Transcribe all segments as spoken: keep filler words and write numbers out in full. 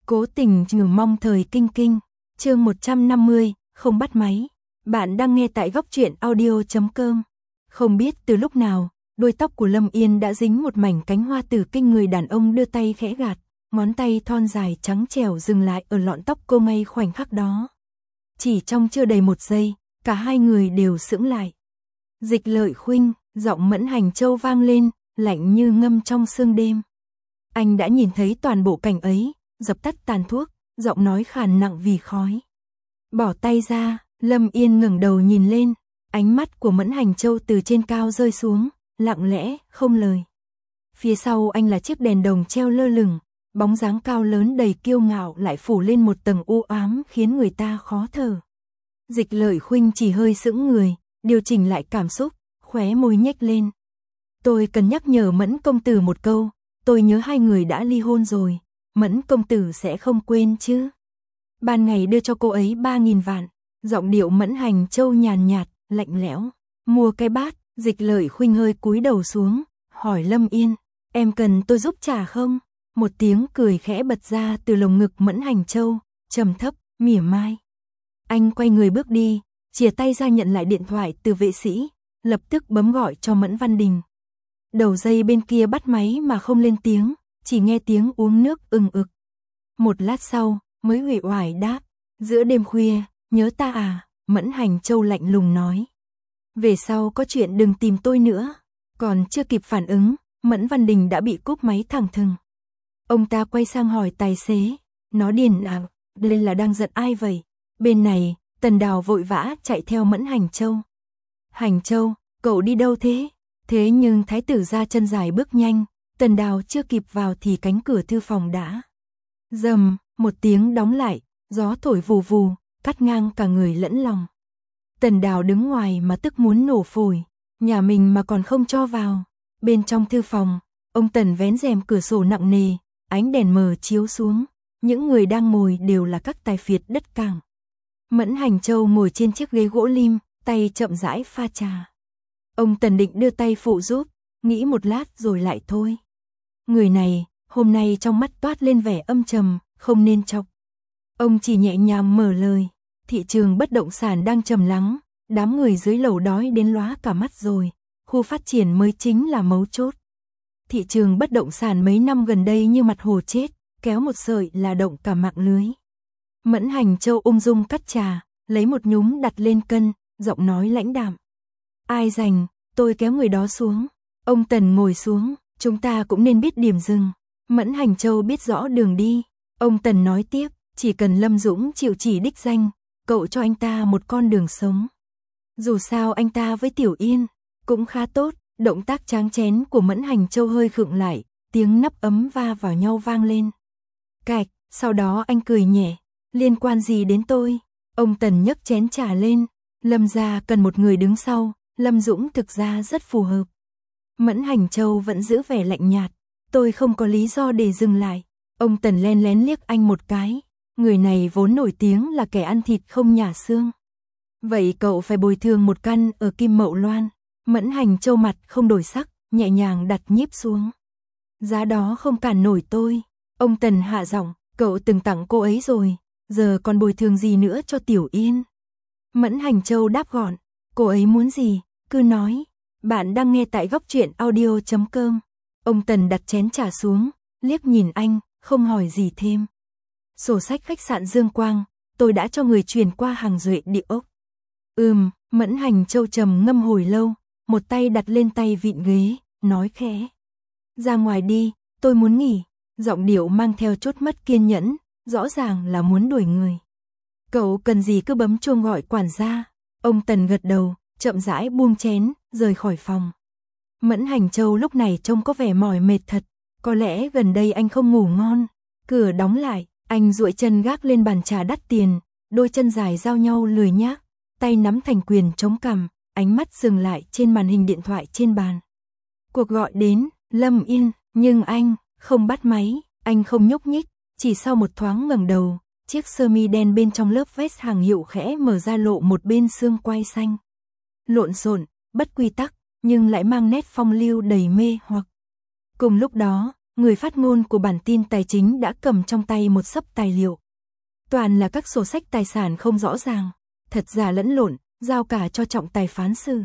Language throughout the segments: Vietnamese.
Cố tình trừ mong thời kinh kinh. Chương một trăm năm mươi, không bắt máy. Bạn đang nghe tại góc truyện audio chấm com. Không biết từ lúc nào, đuôi tóc của Lâm Yên đã dính một mảnh cánh hoa tử kinh, người đàn ông đưa tay khẽ gạt, ngón tay thon dài trắng trẻo dừng lại ở lọn tóc cô ngay khoảnh khắc đó. Chỉ trong chưa đầy một giây, cả hai người đều sững lại. Dịch Lợi Khuynh, giọng Mẫn Hành Châu vang lên, lạnh như ngâm trong sương đêm. Anh đã nhìn thấy toàn bộ cảnh ấy, dập tắt tàn thuốc, giọng nói khàn nặng vì khói. Bỏ tay ra, Lâm Yên ngẩng đầu nhìn lên, ánh mắt của Mẫn Hành Châu từ trên cao rơi xuống, lặng lẽ, không lời. Phía sau anh là chiếc đèn đồng treo lơ lửng, bóng dáng cao lớn đầy kiêu ngạo lại phủ lên một tầng u ám khiến người ta khó thở. Dịch Lợi Khuynh chỉ hơi sững người, điều chỉnh lại cảm xúc, khóe môi nhếch lên. Tôi cần nhắc nhở Mẫn công tử một câu, tôi nhớ hai người đã ly hôn rồi, Mẫn công tử sẽ không quên chứ. Ban ngày đưa cho cô ấy ba nghìn vạn, giọng điệu Mẫn Hành Châu nhàn nhạt, lạnh lẽo. Mua cái bát, Dịch Lợi Khuynh hơi cúi đầu xuống, hỏi Lâm Yên, em cần tôi giúp trả không? Một tiếng cười khẽ bật ra từ lồng ngực Mẫn Hành Châu, trầm thấp, mỉa mai. Anh quay người bước đi, chìa tay ra nhận lại điện thoại từ vệ sĩ, lập tức bấm gọi cho Mẫn Văn Đình. Đầu dây bên kia bắt máy mà không lên tiếng, chỉ nghe tiếng uống nước ừng ực. Một lát sau, mới uể oải đáp, giữa đêm khuya, nhớ ta à? Mẫn Hành Châu lạnh lùng nói. Về sau có chuyện đừng tìm tôi nữa. Còn chưa kịp phản ứng, Mẫn Văn Đình đã bị cúp máy thẳng thừng. Ông ta quay sang hỏi tài xế, nó điên à, lên là đang giận ai vậy? Bên này, Tần Đào vội vã chạy theo Mẫn Hành Châu. Hành Châu, cậu đi đâu thế? Thế nhưng thái tử ra chân dài bước nhanh, Tần Đào chưa kịp vào thì cánh cửa thư phòng đã rầm, một tiếng đóng lại, gió thổi vù vù, cắt ngang cả người lẫn lòng. Tần Đào đứng ngoài mà tức muốn nổ phổi, nhà mình mà còn không cho vào. Bên trong thư phòng, ông Tần vén rèm cửa sổ nặng nề, ánh đèn mờ chiếu xuống, những người đang ngồi đều là các tài phiệt đất cảng. Mẫn Hành Châu ngồi trên chiếc ghế gỗ lim, tay chậm rãi pha trà. Ông Tần định đưa tay phụ giúp, nghĩ một lát rồi lại thôi. Người này, hôm nay trong mắt toát lên vẻ âm trầm, không nên chọc. Ông chỉ nhẹ nhàng mở lời, thị trường bất động sản đang trầm lắng, đám người dưới lầu đói đến lóa cả mắt rồi, khu phát triển mới chính là mấu chốt. Thị trường bất động sản mấy năm gần đây như mặt hồ chết, kéo một sợi là động cả mạng lưới. Mẫn Hành Châu ung dung cắt trà, lấy một nhúm đặt lên cân, giọng nói lãnh đạm. Ai rành, tôi kéo người đó xuống. Ông Tần ngồi xuống, chúng ta cũng nên biết điểm dừng. Mẫn Hành Châu biết rõ đường đi. Ông Tần nói tiếp, chỉ cần Lâm Dũng chịu chỉ đích danh, cậu cho anh ta một con đường sống. Dù sao anh ta với Tiểu Yên cũng khá tốt. Động tác tráng chén của Mẫn Hành Châu hơi khựng lại, tiếng nắp ấm va vào nhau vang lên. Cạch, sau đó anh cười nhẹ, liên quan gì đến tôi? Ông Tần nhấc chén trà lên, Lâm gia cần một người đứng sau, Lâm Dũng thực ra rất phù hợp. Mẫn Hành Châu vẫn giữ vẻ lạnh nhạt, tôi không có lý do để dừng lại. Ông Tần len lén liếc anh một cái, người này vốn nổi tiếng là kẻ ăn thịt không nhả xương. Vậy cậu phải bồi thường một căn ở Kim Mậu Loan. Mẫn Hành Châu mặt không đổi sắc, nhẹ nhàng đặt nhíp xuống. Giá đó không cản nổi tôi. Ông Tần hạ giọng, cậu từng tặng cô ấy rồi, giờ còn bồi thường gì nữa cho Tiểu Yên? Mẫn Hành Châu đáp gọn, cô ấy muốn gì, cứ nói. Bạn đang nghe tại góc truyện audio chấm com. Ông Tần đặt chén trà xuống, liếc nhìn anh, không hỏi gì thêm. Sổ sách khách sạn Dương Quang, tôi đã cho người truyền qua hàng duệ địa ốc. Ừm, Mẫn Hành Châu trầm ngâm hồi lâu, một tay đặt lên tay vịn ghế, nói khẽ. Ra ngoài đi, tôi muốn nghỉ. Giọng điệu mang theo chút mất kiên nhẫn, rõ ràng là muốn đuổi người. Cậu cần gì cứ bấm chuông gọi quản gia. Ông Tần gật đầu, chậm rãi buông chén, rời khỏi phòng. Mẫn Hành Châu lúc này trông có vẻ mỏi mệt thật, có lẽ gần đây anh không ngủ ngon. Cửa đóng lại, anh duỗi chân gác lên bàn trà đắt tiền, đôi chân dài giao nhau lười nhác, tay nắm thành quyền chống cằm, ánh mắt dừng lại trên màn hình điện thoại trên bàn. Cuộc gọi đến, Lâm Yên, nhưng anh không bắt máy, anh không nhúc nhích, chỉ sau một thoáng ngẩng đầu, chiếc sơ mi đen bên trong lớp vest hàng hiệu khẽ mở ra lộ một bên xương quai xanh. Lộn xộn, bất quy tắc, nhưng lại mang nét phong lưu đầy mê hoặc. Cùng lúc đó, người phát ngôn của bản tin tài chính đã cầm trong tay một xấp tài liệu. Toàn là các sổ sách tài sản không rõ ràng, thật giả lẫn lộn, giao cả cho trọng tài phán xử.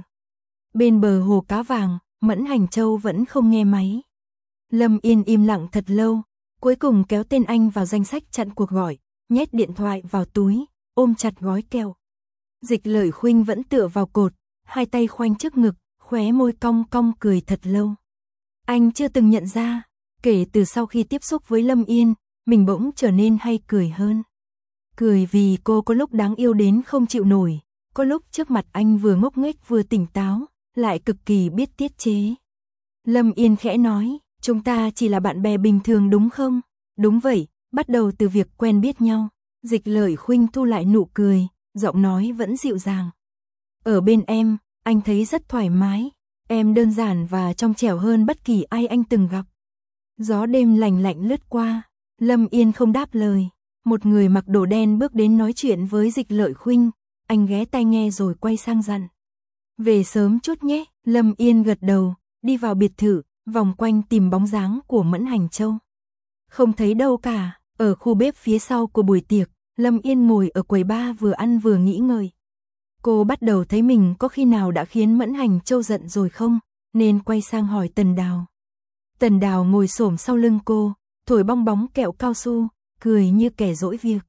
Bên bờ hồ cá vàng, Mẫn Hành Châu vẫn không nghe máy. Lâm Yên im lặng thật lâu, cuối cùng kéo tên anh vào danh sách chặn cuộc gọi, nhét điện thoại vào túi, ôm chặt gói kẹo. Dịch Lợi Khuynh vẫn tựa vào cột, hai tay khoanh trước ngực, khóe môi cong cong cười thật lâu. Anh chưa từng nhận ra, kể từ sau khi tiếp xúc với Lâm Yên, mình bỗng trở nên hay cười hơn. Cười vì cô có lúc đáng yêu đến không chịu nổi, có lúc trước mặt anh vừa ngốc nghếch vừa tỉnh táo, lại cực kỳ biết tiết chế. Lâm Yên khẽ nói, chúng ta chỉ là bạn bè bình thường đúng không? Đúng vậy, bắt đầu từ việc quen biết nhau. Dịch Lợi Khuynh thu lại nụ cười, giọng nói vẫn dịu dàng. Ở bên em, anh thấy rất thoải mái, em đơn giản và trong trẻo hơn bất kỳ ai anh từng gặp. Gió đêm lành lạnh lướt qua, Lâm Yên không đáp lời. Một người mặc đồ đen bước đến nói chuyện với Dịch Lợi Khuynh, anh ghé tai nghe rồi quay sang dặn. Về sớm chút nhé, Lâm Yên gật đầu, đi vào biệt thự, vòng quanh tìm bóng dáng của Mẫn Hành Châu. Không thấy đâu cả, ở khu bếp phía sau của buổi tiệc, Lâm Yên ngồi ở quầy bar vừa ăn vừa nghĩ ngợi. Cô bắt đầu thấy mình có khi nào đã khiến Mẫn Hành Châu giận rồi không, nên quay sang hỏi Tần Đào. Tần Đào ngồi xổm sau lưng cô, thổi bong bóng kẹo cao su, cười như kẻ dỗi việc.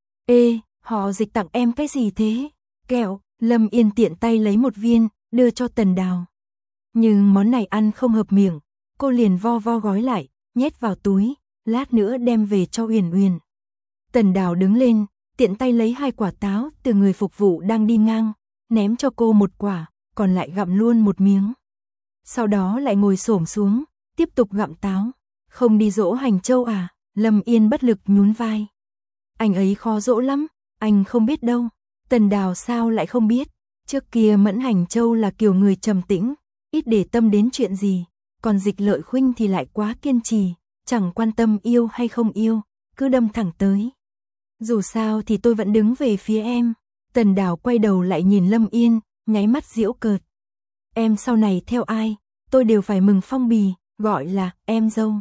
Ê, họ Dịch tặng em cái gì thế? Kẹo. Lâm Yên tiện tay lấy một viên, đưa cho Tần Đào. Nhưng món này ăn không hợp miệng, cô liền vo vo gói lại, nhét vào túi, lát nữa đem về cho Uyển Uyển. Tần Đào đứng lên, tiện tay lấy hai quả táo từ người phục vụ đang đi ngang, ném cho cô một quả, còn lại gặm luôn một miếng. Sau đó lại ngồi xổm xuống, tiếp tục gặm táo. Không đi dỗ Hành Châu à? Lâm Yên bất lực nhún vai. Anh ấy khó dỗ lắm, anh không biết đâu. Tần Đào sao lại không biết, trước kia Mẫn Hành Châu là kiểu người trầm tĩnh, ít để tâm đến chuyện gì, còn Dịch Lợi Khuynh thì lại quá kiên trì, chẳng quan tâm yêu hay không yêu, cứ đâm thẳng tới. Dù sao thì tôi vẫn đứng về phía em. Tần Đào quay đầu lại nhìn Lâm Yên, nháy mắt giễu cợt. Em sau này theo ai, tôi đều phải mừng phong bì, gọi là em dâu.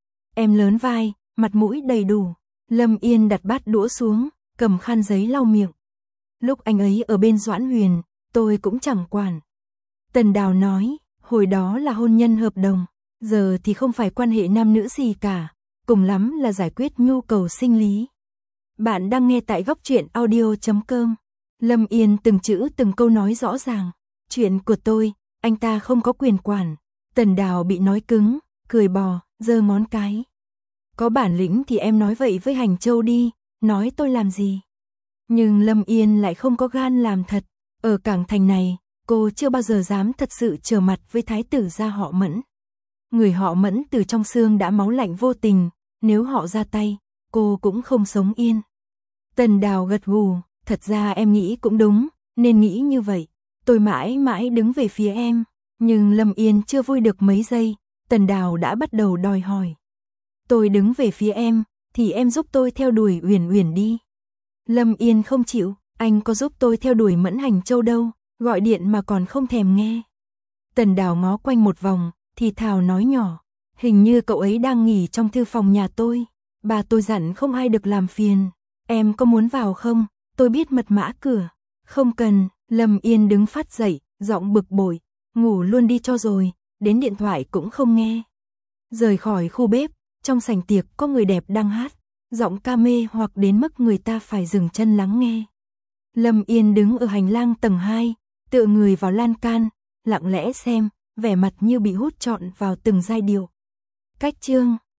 Em lớn vai, mặt mũi đầy đủ. Lâm Yên đặt bát đũa xuống, cầm khăn giấy lau miệng. Lúc anh ấy ở bên Doãn Huyền, tôi cũng chẳng quản. Tần Đào nói, hồi đó là hôn nhân hợp đồng, giờ thì không phải quan hệ nam nữ gì cả, cùng lắm là giải quyết nhu cầu sinh lý. Bạn đang nghe tại góc truyện audio chấm com. Lâm Yên từng chữ từng câu nói rõ ràng. Chuyện của tôi, anh ta không có quyền quản. Tần Đào bị nói cứng, cười bò, giơ ngón cái. Có bản lĩnh thì em nói vậy với Hành Châu đi, nói tôi làm gì. Nhưng Lâm Yên lại không có gan làm thật. Ở Cảng Thành này, cô chưa bao giờ dám thật sự trở mặt với thái tử gia họ Mẫn. Người họ Mẫn từ trong xương đã máu lạnh vô tình, nếu họ ra tay, cô cũng không sống yên. Tần Đào gật gù, thật ra em nghĩ cũng đúng, nên nghĩ như vậy. Tôi mãi mãi đứng về phía em, nhưng Lâm Yên chưa vui được mấy giây, Tần Đào đã bắt đầu đòi hỏi. Tôi đứng về phía em, thì em giúp tôi theo đuổi Uyển Uyển đi. Lâm Yên không chịu, anh có giúp tôi theo đuổi Mẫn Hành Châu đâu, gọi điện mà còn không thèm nghe. Tần Đào ngó quanh một vòng, thì thào nói nhỏ, hình như cậu ấy đang nghỉ trong thư phòng nhà tôi. Bà tôi dặn không ai được làm phiền, em có muốn vào không, tôi biết mật mã cửa. Không cần, Lâm Yên đứng phát dậy, giọng bực bội, ngủ luôn đi cho rồi, đến điện thoại cũng không nghe. Rời khỏi khu bếp, trong sảnh tiệc có người đẹp đang hát, giọng ca mê hoặc đến mức người ta phải dừng chân lắng nghe. Lâm Yên đứng ở hành lang tầng hai, tựa người vào lan can, lặng lẽ xem, vẻ mặt như bị hút trọn vào từng giai điệu. Cách chương